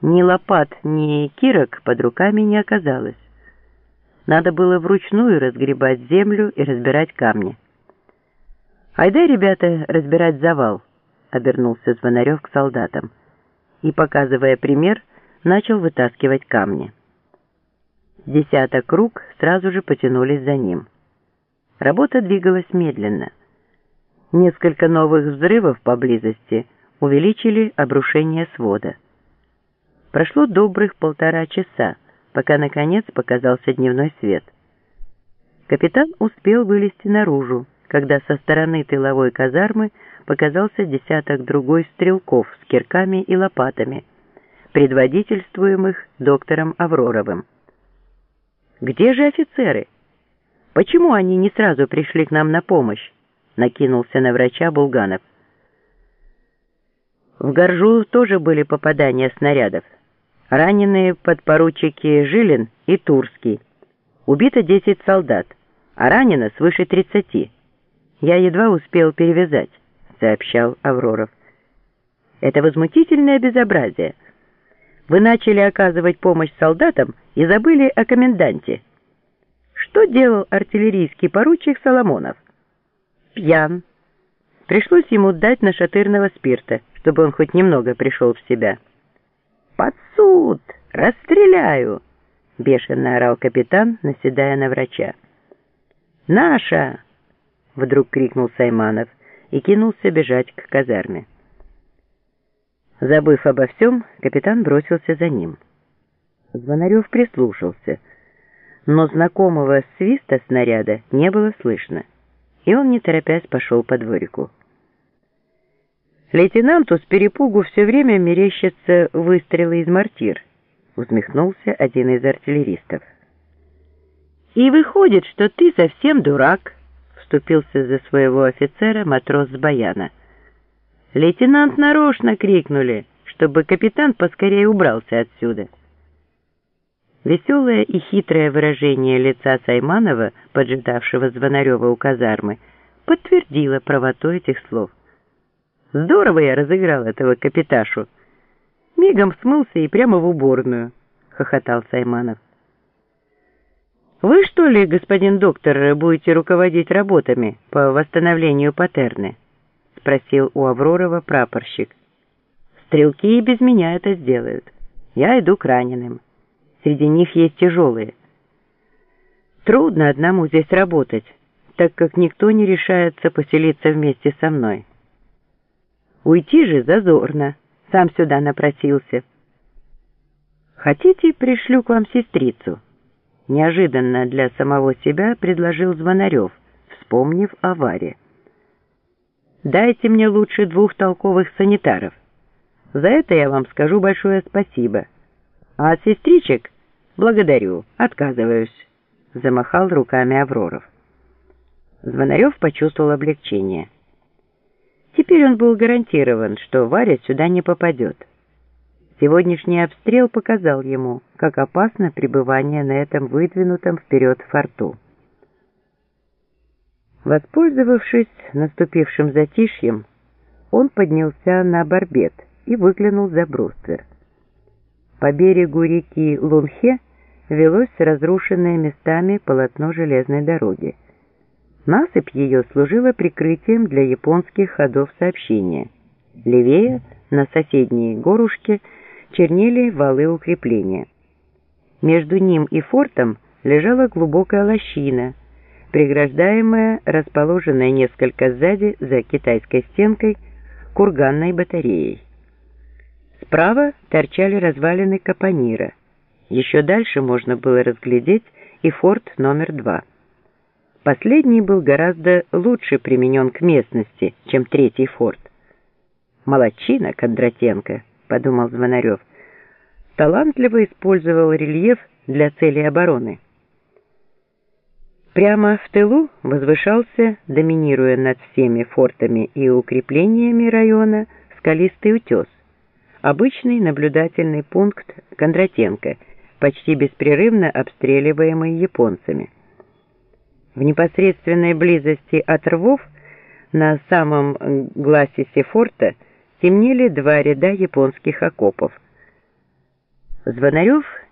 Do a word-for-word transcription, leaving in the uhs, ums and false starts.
Ни лопат, ни кирок под руками не оказалось. Надо было вручную разгребать землю и разбирать камни. «Айда, ребята, разбирать завал», — обернулся Звонарев к солдатам и, показывая пример, начал вытаскивать камни. Десяток рук сразу же потянулись за ним. Работа двигалась медленно. Несколько новых взрывов поблизости увеличили обрушение свода. Прошло добрых полтора часа, пока наконец показался дневной свет. Капитан успел вылезти наружу, когда со стороны тыловой казармы показался десяток другой стрелков с кирками и лопатами, предводительствуемых доктором Авроровым. «Где же офицеры? Почему они не сразу пришли к нам на помощь?» — накинулся на врача Булганов. В Горжу тоже были попадания снарядов. Раненые подпоручики Жилин и Турский. Убито десять солдат, а ранено свыше тридцати. Я едва успел перевязать, сообщал Авроров. Это возмутительное безобразие. Вы начали оказывать помощь солдатам и забыли о коменданте. Что делал артиллерийский поручик Соломонов? Пьян. Пришлось ему дать нашатырного спирта, чтобы он хоть немного пришел в себя. «Под суд! Расстреляю!» — бешено орал капитан, наседая на врача. «Наша!» — вдруг крикнул Сайманов и кинулся бежать к казарме. Забыв обо всем, капитан бросился за ним. Звонарев прислушался, но знакомого свиста снаряда не было слышно, и он, не торопясь, пошел по дворику. «Лейтенанту с перепугу все время мерещатся выстрелы из мортир», — усмехнулся один из артиллеристов. «И выходит, что ты совсем дурак», — вступился за своего офицера матрос с баяна. «Лейтенант нарочно крикнули, чтобы капитан поскорее убрался отсюда». Веселое и хитрое выражение лица Сайманова, поджидавшего Звонарева у казармы, подтвердило правоту этих слов. «Здорово я разыграл этого капиташу. Мигом смылся и прямо в уборную», — хохотал Сайманов. «Вы, что ли, господин доктор, будете руководить работами по восстановлению Патерны?» — спросил у Авророва прапорщик. «Стрелки и без меня это сделают. Я иду к раненым. Среди них есть тяжелые. Трудно одному здесь работать, так как никто не решается поселиться вместе со мной. Уйти же зазорно, сам сюда напросился. Хотите, пришлю к вам сестрицу?» Неожиданно для самого себя предложил Звонарев, вспомнив о Варе. «Дайте мне лучше двух толковых санитаров. За это я вам скажу большое спасибо. А от сестричек благодарю, отказываюсь», — замахал руками Авроров. Звонарев почувствовал облегчение. Теперь он был гарантирован, что Варя сюда не попадет. Сегодняшний обстрел показал ему, как опасно пребывание на этом выдвинутом вперед форту. Воспользовавшись наступившим затишьем, он поднялся на барбет и выглянул за бруствер. По берегу реки Лунхе велось разрушенное местами полотно железной дороги. Насыпь ее служила прикрытием для японских ходов сообщения. Левее, на соседней горушке, чернели валы укрепления. Между ним и фортом лежала глубокая лощина, преграждаемая, расположенная несколько сзади за китайской стенкой, курганной батареей. Справа торчали развалины капонира. Еще дальше можно было разглядеть и форт номер два. Последний был гораздо лучше применен к местности, чем третий форт. «Молодчина, Кондратенко», — подумал Звонарев. Талантливо использовал рельеф для целей обороны. Прямо в тылу возвышался, доминируя над всеми фортами и укреплениями района, скалистый утес, обычный наблюдательный пункт Кондратенко, почти беспрерывно обстреливаемый японцами. В непосредственной близости от рвов на самом гласисе форта темнели два ряда японских окопов. Звонарев